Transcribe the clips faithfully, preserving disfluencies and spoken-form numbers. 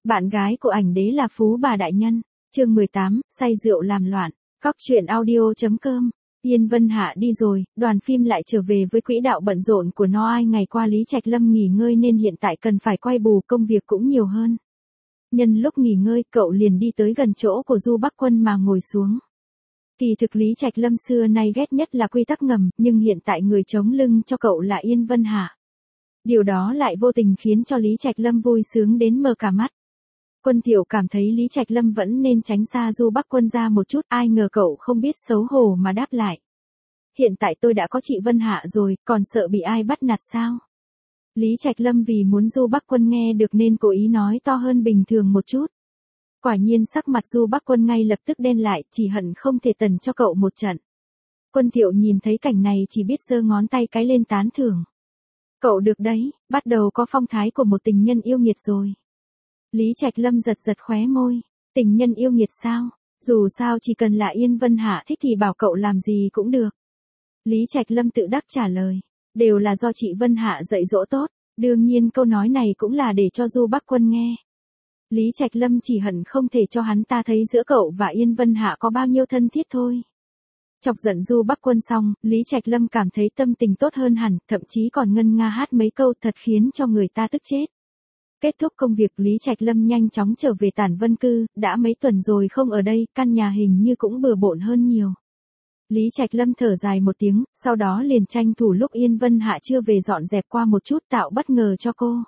Bạn gái của ảnh đế là phú bà đại nhân. Chương mười tám, say rượu làm loạn. Cóc truyện audio chấm com. Yên Vân Hạ đi rồi, đoàn phim lại trở về với quỹ đạo bận rộn của nó. Ai ngày qua Lý Trạch Lâm nghỉ ngơi nên hiện tại cần phải quay bù, công việc cũng nhiều hơn. Nhân lúc nghỉ ngơi, cậu liền đi tới gần chỗ của Du Bắc Quân mà ngồi xuống. Kỳ thực Lý Trạch Lâm xưa nay ghét nhất là quy tắc ngầm, nhưng hiện tại người chống lưng cho cậu là Yên Vân Hạ. Điều đó lại vô tình khiến cho Lý Trạch Lâm vui sướng đến mờ cả mắt. Quân Thiệu cảm thấy Lý Trạch Lâm vẫn nên tránh xa Du Bắc Quân ra một chút, ai ngờ cậu không biết xấu hổ mà đáp lại. Hiện tại tôi đã có chị Vân Hạ rồi, còn sợ bị ai bắt nạt sao? Lý Trạch Lâm vì muốn Du Bắc Quân nghe được nên cố ý nói to hơn bình thường một chút. Quả nhiên sắc mặt Du Bắc Quân ngay lập tức đen lại, chỉ hận không thể tần cho cậu một trận. Quân Thiệu nhìn thấy cảnh này chỉ biết giơ ngón tay cái lên tán thưởng. Cậu được đấy, bắt đầu có phong thái của một tình nhân yêu nghiệt rồi. Lý Trạch Lâm giật giật khóe môi, tình nhân yêu nghiệt sao? Dù sao chỉ cần là Yên Vân Hạ thích thì bảo cậu làm gì cũng được. Lý Trạch Lâm tự đắc trả lời, đều là do chị Vân Hạ dạy dỗ tốt, đương nhiên câu nói này cũng là để cho Du Bắc Quân nghe. Lý Trạch Lâm chỉ hận không thể cho hắn ta thấy giữa cậu và Yên Vân Hạ có bao nhiêu thân thiết thôi. Chọc giận Du Bắc Quân xong, Lý Trạch Lâm cảm thấy tâm tình tốt hơn hẳn, thậm chí còn ngân nga hát mấy câu thật khiến cho người ta tức chết. Kết thúc công việc, Lý Trạch Lâm nhanh chóng trở về Tản Vân Cư, đã mấy tuần rồi không ở đây, căn nhà hình như cũng bừa bộn hơn nhiều. Lý Trạch Lâm thở dài một tiếng, sau đó liền tranh thủ lúc Yên Vân Hạ chưa về dọn dẹp qua một chút tạo bất ngờ cho cô.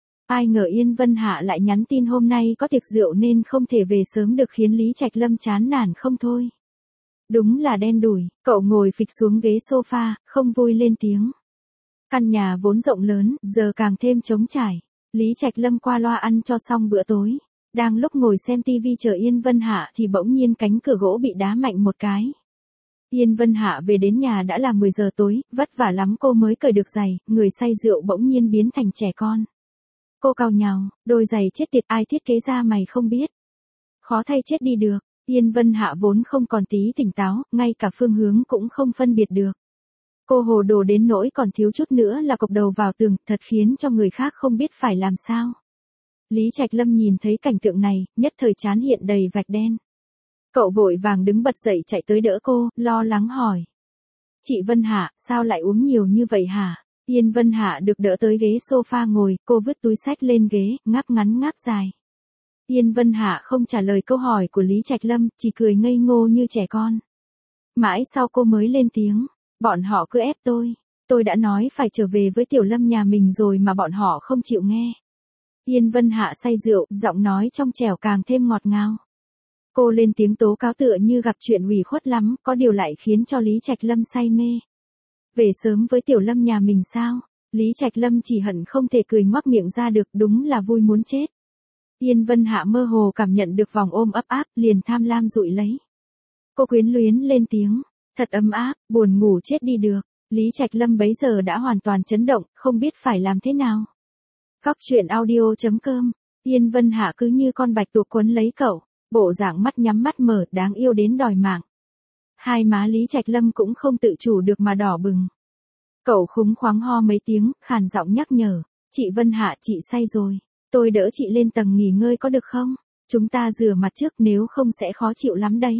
Ai ngờ Yên Vân Hạ lại nhắn tin hôm nay có tiệc rượu nên không thể về sớm được, khiến Lý Trạch Lâm chán nản không thôi. Đúng là đen đủi, cậu ngồi phịch xuống ghế sofa, không vui lên tiếng. Căn nhà vốn rộng lớn, giờ càng thêm trống trải. Lý Trạch Lâm qua loa ăn cho xong bữa tối. Đang lúc ngồi xem tivi chờ Yên Vân Hạ thì bỗng nhiên cánh cửa gỗ bị đá mạnh một cái. Yên Vân Hạ về đến nhà đã là mười giờ tối, vất vả lắm cô mới cởi được giày, người say rượu bỗng nhiên biến thành trẻ con. Cô cau nhàu, đôi giày chết tiệt ai thiết kế ra mày không biết. Khó thay chết đi được. Yên Vân Hạ vốn không còn tí tỉnh táo, ngay cả phương hướng cũng không phân biệt được. Cô hồ đồ đến nỗi còn thiếu chút nữa là cộc đầu vào tường, thật khiến cho người khác không biết phải làm sao. Lý Trạch Lâm nhìn thấy cảnh tượng này, nhất thời trán hiện đầy vạch đen. Cậu vội vàng đứng bật dậy chạy tới đỡ cô, lo lắng hỏi. Chị Vân Hạ, sao lại uống nhiều như vậy hả? Yên Vân Hạ được đỡ tới ghế sofa ngồi, cô vứt túi xách lên ghế, ngáp ngắn ngáp dài. Yên Vân Hạ không trả lời câu hỏi của Lý Trạch Lâm, chỉ cười ngây ngô như trẻ con. Mãi sau cô mới lên tiếng, bọn họ cứ ép tôi, tôi đã nói phải trở về với Tiểu Lâm nhà mình rồi mà bọn họ không chịu nghe. Yên Vân Hạ say rượu, giọng nói trong trẻo càng thêm ngọt ngào. Cô lên tiếng tố cáo tựa như gặp chuyện ủy khuất lắm, có điều lại khiến cho Lý Trạch Lâm say mê. Về sớm với Tiểu Lâm nhà mình sao? Lý Trạch Lâm chỉ hận không thể cười ngoác miệng ra được, đúng là vui muốn chết. Yên Vân Hạ mơ hồ cảm nhận được vòng ôm ấp áp, liền tham lam dụi lấy. Cô quyến luyến lên tiếng, thật ấm áp, buồn ngủ chết đi được. Lý Trạch Lâm bấy giờ đã hoàn toàn chấn động, không biết phải làm thế nào. Cóc truyện audio chấm com. Yên Vân Hạ cứ như con bạch tuộc quấn lấy cậu, bộ dạng mắt nhắm mắt mở, đáng yêu đến đòi mạng. Hai má Lý Trạch Lâm cũng không tự chủ được mà đỏ bừng. Cậu khúng khoáng ho mấy tiếng, khàn giọng nhắc nhở, chị Vân Hạ, chị say rồi. Tôi đỡ chị lên tầng nghỉ ngơi có được không? Chúng ta rửa mặt trước, nếu không sẽ khó chịu lắm đấy.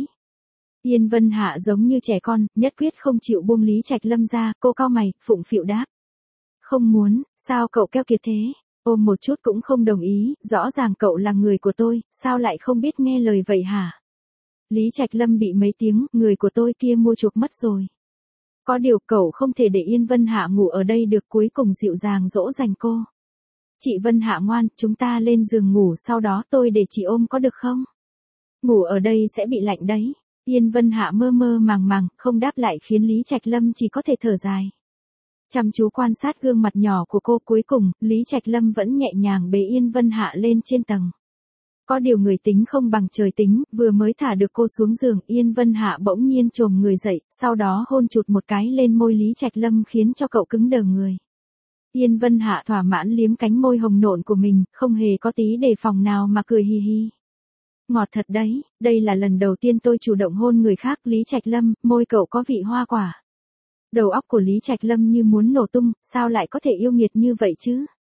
Yên Vân Hạ giống như trẻ con, nhất quyết không chịu buông Lý Trạch Lâm ra, cô cau mày, phụng phịu đáp. Không muốn, sao cậu keo kiệt thế? Ôm một chút cũng không đồng ý, rõ ràng cậu là người của tôi, sao lại không biết nghe lời vậy hả? Lý Trạch Lâm bị mấy tiếng, người của tôi kia mua chuộc mất rồi. Có điều cậu không thể để Yên Vân Hạ ngủ ở đây được, cuối cùng dịu dàng dỗ dành cô. Chị Vân Hạ ngoan, chúng ta lên giường ngủ, sau đó tôi để chị ôm có được không? Ngủ ở đây sẽ bị lạnh đấy. Yên Vân Hạ mơ mơ màng màng, không đáp lại khiến Lý Trạch Lâm chỉ có thể thở dài. Chăm chú quan sát gương mặt nhỏ của cô, cuối cùng, Lý Trạch Lâm vẫn nhẹ nhàng bế Yên Vân Hạ lên trên tầng. Có điều người tính không bằng trời tính, vừa mới thả được cô xuống giường, Yên Vân Hạ bỗng nhiên chồm người dậy, sau đó hôn chụt một cái lên môi Lý Trạch Lâm khiến cho cậu cứng đờ người. Yên Vân Hạ thỏa mãn liếm cánh môi hồng nộn của mình, không hề có tí đề phòng nào mà cười hi hi. Ngọt thật đấy, đây là lần đầu tiên tôi chủ động hôn người khác. Lý Trạch Lâm, môi cậu có vị hoa quả. Đầu óc của Lý Trạch Lâm như muốn nổ tung, sao lại có thể yêu nghiệt như vậy chứ?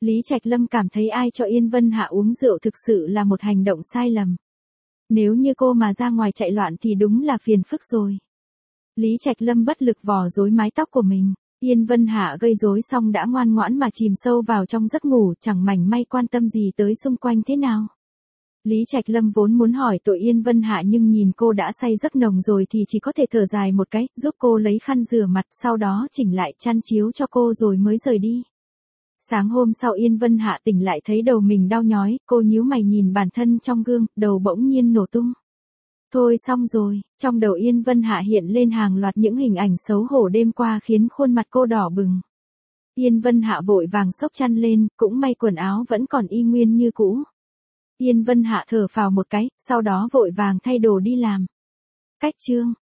Lý Trạch Lâm cảm thấy ai cho Yên Vân Hạ uống rượu thực sự là một hành động sai lầm. Nếu như cô mà ra ngoài chạy loạn thì đúng là phiền phức rồi. Lý Trạch Lâm bất lực vò rối mái tóc của mình. Yên Vân Hạ gây rối xong đã ngoan ngoãn mà chìm sâu vào trong giấc ngủ, chẳng mảnh may quan tâm gì tới xung quanh thế nào. Lý Trạch Lâm vốn muốn hỏi tội Yên Vân Hạ nhưng nhìn cô đã say giấc nồng rồi thì chỉ có thể thở dài một cái, giúp cô lấy khăn rửa mặt, sau đó chỉnh lại chăn chiếu cho cô rồi mới rời đi. Sáng hôm sau Yên Vân Hạ tỉnh lại thấy đầu mình đau nhói, cô nhíu mày nhìn bản thân trong gương, đầu bỗng nhiên nổ tung. Thôi xong rồi, trong đầu Yên Vân Hạ hiện lên hàng loạt những hình ảnh xấu hổ đêm qua khiến khuôn mặt cô đỏ bừng. Yên Vân Hạ vội vàng xốc chăn lên, cũng may quần áo vẫn còn y nguyên như cũ. Yên Vân Hạ thở phào một cái, sau đó vội vàng thay đồ đi làm. Cách chương